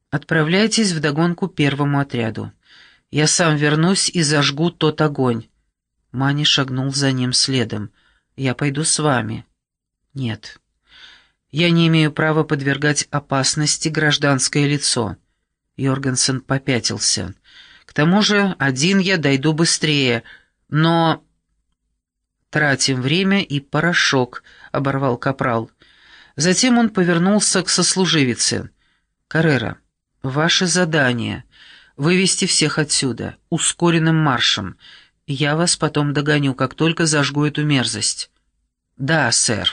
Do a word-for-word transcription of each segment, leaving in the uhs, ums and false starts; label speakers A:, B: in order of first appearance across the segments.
A: Отправляйтесь вдогонку первому отряду. Я сам вернусь и зажгу тот огонь». Мани шагнул за ним следом. «Я пойду с вами». «Нет. Я не имею права подвергать опасности гражданское лицо». Йоргенсен попятился. «К тому же один я дойду быстрее, но...» «Тратим время и порошок», — оборвал капрал. Затем он повернулся к сослуживице. «Каррера, ваше задание — вывести всех отсюда, ускоренным маршем. Я вас потом догоню, как только зажгу эту мерзость». «Да, сэр».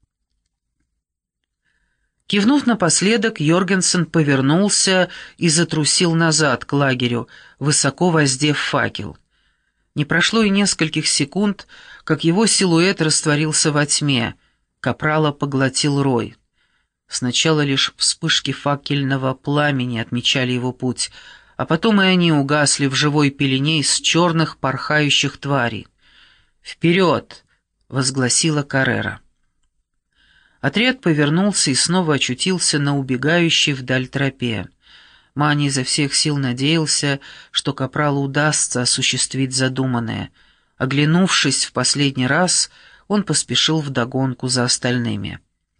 A: Кивнув напоследок, Йоргенсен повернулся и затрусил назад к лагерю, высоко воздев факел. Не прошло и нескольких секунд, как его силуэт растворился во тьме. Капрала поглотил рой. Сначала лишь вспышки факельного пламени отмечали его путь, а потом и они угасли в живой пелене из черных порхающих тварей. «Вперед!» — возгласила Каррера. Отряд повернулся и снова очутился на убегающей вдаль тропе. Мани изо всех сил надеялся, что капралу удастся осуществить задуманное. Оглянувшись в последний раз, он поспешил вдогонку за остальными.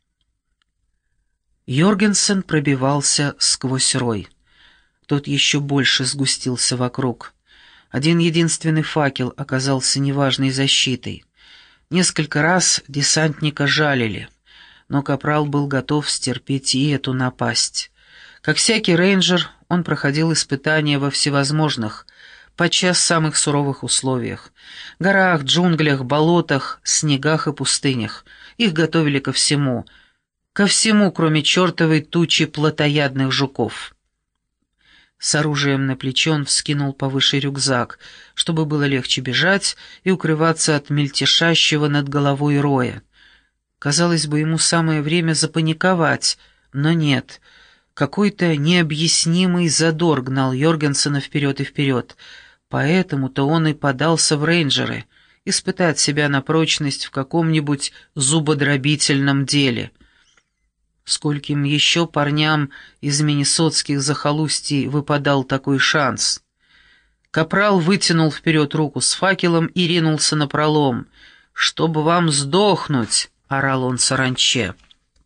A: Йоргенсен пробивался сквозь рой. Тот еще больше сгустился вокруг. Один единственный факел оказался неважной защитой. Несколько раз десантника жалили, но капрал был готов стерпеть и эту напасть. Как всякий рейнджер, он проходил испытания во всевозможных, подчас самых суровых условиях. Горах, джунглях, болотах, снегах и пустынях. Их готовили ко всему. Ко всему, кроме чертовой тучи плотоядных жуков. С оружием на плече он вскинул повыше рюкзак, чтобы было легче бежать и укрываться от мельтешащего над головой роя. Казалось бы, ему самое время запаниковать, но нет. Какой-то необъяснимый задор гнал Йоргенсена вперед и вперед. Поэтому-то он и подался в рейнджеры, испытать себя на прочность в каком-нибудь зубодробительном деле. Скольким еще парням из миннесотских захолустий выпадал такой шанс? Капрал вытянул вперед руку с факелом и ринулся напролом. «Чтобы вам сдохнуть!» — орал он саранче.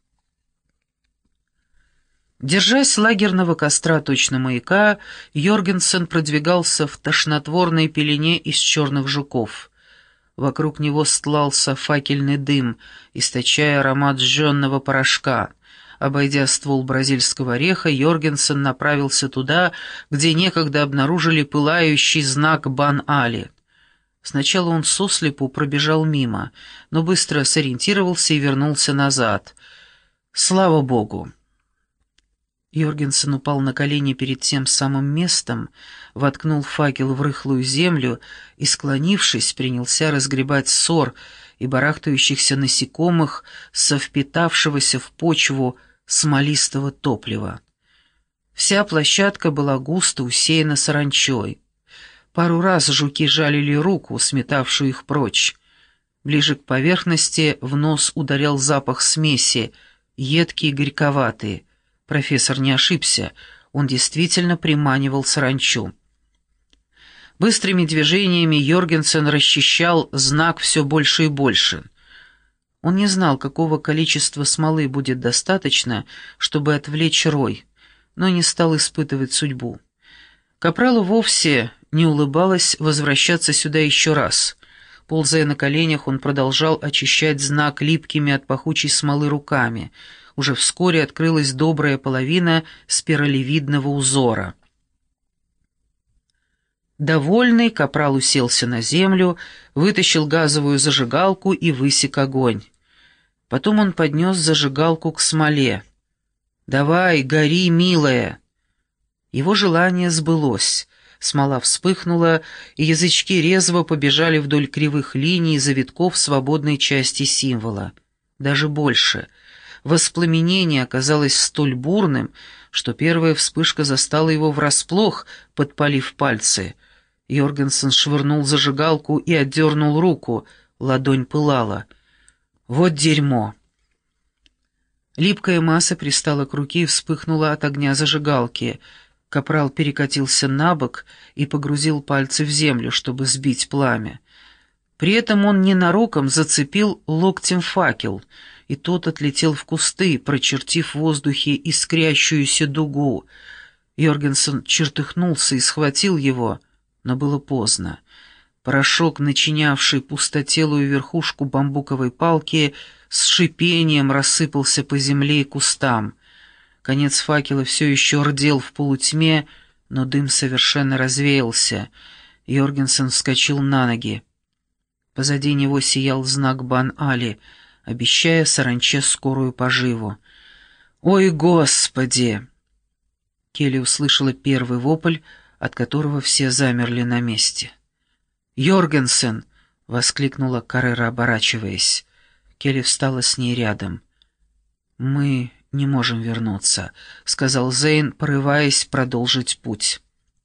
A: Держась лагерного костра точно маяка, Йоргенсен продвигался в тошнотворной пелене из черных жуков. Вокруг него стлался факельный дым, источая аромат сжженного порошка. Обойдя ствол бразильского ореха, Йоргенсен направился туда, где некогда обнаружили пылающий знак Бан-Али. Сначала он сослепу пробежал мимо, но быстро сориентировался и вернулся назад. Слава богу! Йоргенсен упал на колени перед тем самым местом, воткнул факел в рыхлую землю и, склонившись, принялся разгребать ссор и барахтающихся насекомых со впитавшегося в почву смолистого топлива. Вся площадка была густо усеяна саранчой. Пару раз жуки жалили руку, сметавшую их прочь. Ближе к поверхности в нос ударял запах смеси, едкий и горьковатый. Профессор не ошибся, он действительно приманивал саранчу. Быстрыми движениями Йоргенсен расчищал знак все больше и больше. Он не знал, какого количества смолы будет достаточно, чтобы отвлечь рой, но не стал испытывать судьбу. Капралу вовсе не улыбалось возвращаться сюда еще раз. Ползая на коленях, он продолжал очищать знак липкими от пахучей смолы руками. Уже вскоре открылась добрая половина спиралевидного узора. Довольный, капрал уселся на землю, вытащил газовую зажигалку и высек огонь. Потом он поднес зажигалку к смоле. «Давай, гори, милая!» Его желание сбылось. Смола вспыхнула, и язычки резво побежали вдоль кривых линий и завитков свободной части символа. Даже больше — воспламенение оказалось столь бурным, что первая вспышка застала его врасплох, подпалив пальцы. Йоргенсен швырнул зажигалку и отдернул руку, ладонь пылала. «Вот дерьмо!» Липкая масса пристала к руке и вспыхнула от огня зажигалки. Капрал перекатился на бок и погрузил пальцы в землю, чтобы сбить пламя. При этом он ненароком зацепил локтем факел, и тот отлетел в кусты, прочертив в воздухе искрящуюся дугу. Йоргенсен чертыхнулся и схватил его, но было поздно. Порошок, начинявший пустотелую верхушку бамбуковой палки, с шипением рассыпался по земле и кустам. Конец факела все еще рдел в полутьме, но дым совершенно развеялся. Йоргенсен вскочил на ноги. Позади него сиял знак Бан-Али, обещая саранче скорую поживу. «Ой, Господи!» Келли услышала первый вопль, от которого все замерли на месте. «Йоргенсен!» — воскликнула Каррера, оборачиваясь. Келли встала с ней рядом. «Мы не можем вернуться», — сказал Зейн, порываясь продолжить путь.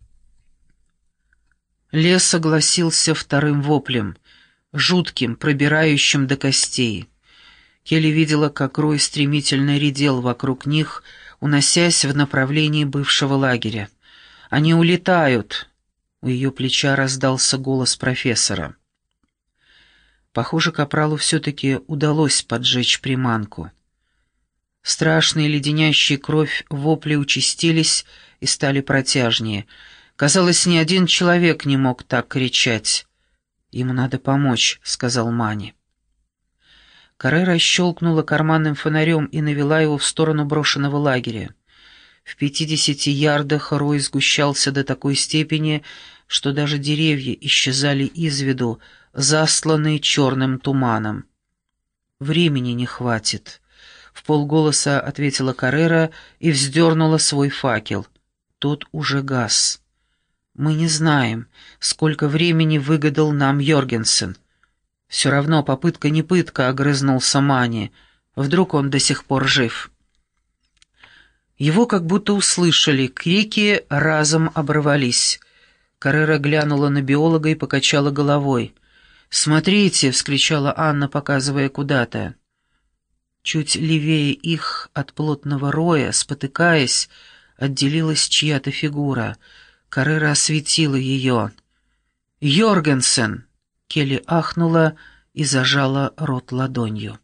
A: Лес согласился вторым воплем, жутким, пробирающим до костей. Келли видела, как рой стремительно редел вокруг них, уносясь в направлении бывшего лагеря. «Они улетают!» — у ее плеча раздался голос профессора. Похоже, капралу все-таки удалось поджечь приманку. Страшные, леденящие кровь вопли участились и стали протяжнее. Казалось, ни один человек не мог так кричать. «Ему надо помочь», — сказал Мани. Каррера щелкнула карманным фонарем и навела его в сторону брошенного лагеря. В пятидесяти ярдах рой сгущался до такой степени, что даже деревья исчезали из виду, засланные черным туманом. «Времени не хватит», — вполголоса ответила Каррера и вздернула свой факел. Тот уже гас. «Мы не знаем, сколько времени выгадал нам Йоргенсен. Все равно попытка не пытка», — огрызнулся Мани. «Вдруг он до сих пор жив?» Его как будто услышали, крики разом оборвались. Каррера глянула на биолога и покачала головой. «Смотрите!» — вскричала Анна, показывая куда-то. Чуть левее их от плотного роя, спотыкаясь, отделилась чья-то фигура. Каррера осветила ее. «Йоргенсен!» — Келли ахнула и зажала рот ладонью.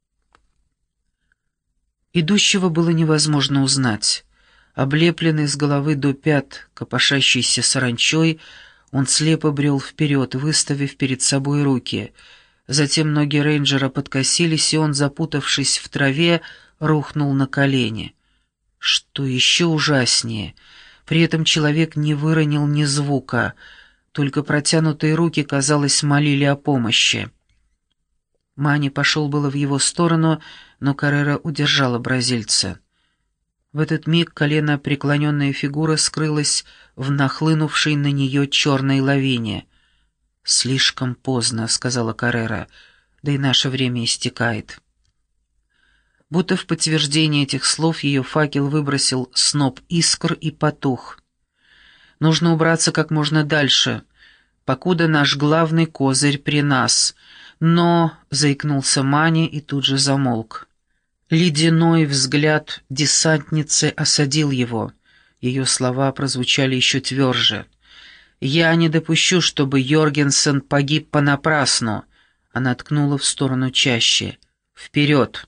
A: Идущего было невозможно узнать. Облепленный с головы до пят копошащейся саранчой, он слепо брел вперед, выставив перед собой руки. Затем ноги рейнджера подкосились, и он, запутавшись в траве, рухнул на колени. Что еще ужаснее, при этом человек не выронил ни звука, только протянутые руки, казалось, молили о помощи. Мани пошел было в его сторону, но Каррера удержала бразильца. В этот миг колено преклоненная фигура скрылась в нахлынувшей на нее черной лавине. «Слишком поздно», — сказала Каррера, — «да и наше время истекает». Будто в подтверждение этих слов ее факел выбросил сноп искр и потух. «Нужно убраться как можно дальше, покуда наш главный козырь при нас». «Но...» — заикнулся Мани и тут же замолк. Ледяной взгляд десантницы осадил его. Ее слова прозвучали еще тверже. «Я не допущу, чтобы Йоргенсен погиб понапрасну». Она ткнула в сторону чаще. «Вперед!»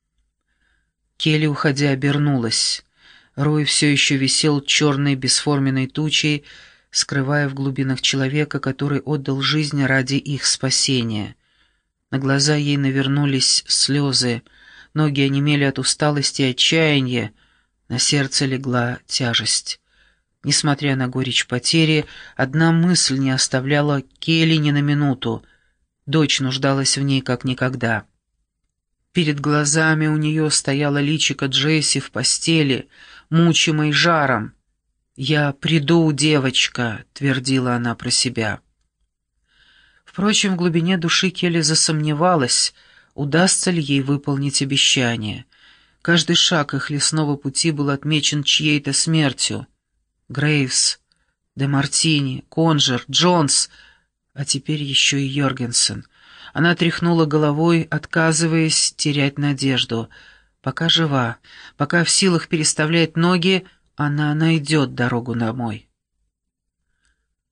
A: Келли, уходя, обернулась. Рой все еще висел черной бесформенной тучей, скрывая в глубинах человека, который отдал жизнь ради их спасения. На глаза ей навернулись слезы, ноги онемели от усталости и отчаяния, на сердце легла тяжесть. Несмотря на горечь потери, одна мысль не оставляла Келли ни на минуту. Дочь нуждалась в ней как никогда. Перед глазами у нее стояла личико Джесси в постели, мучимой жаром. «Я приду, девочка», — твердила она про себя. Впрочем, в глубине души Келли засомневалась, удастся ли ей выполнить обещание. Каждый шаг их лесного пути был отмечен чьей-то смертью. Грейвс, Де Мартини, Конжер, Джонс, а теперь еще и Йоргенсен. Она тряхнула головой, отказываясь терять надежду. Пока жива, пока в силах переставлять ноги, она найдет дорогу домой.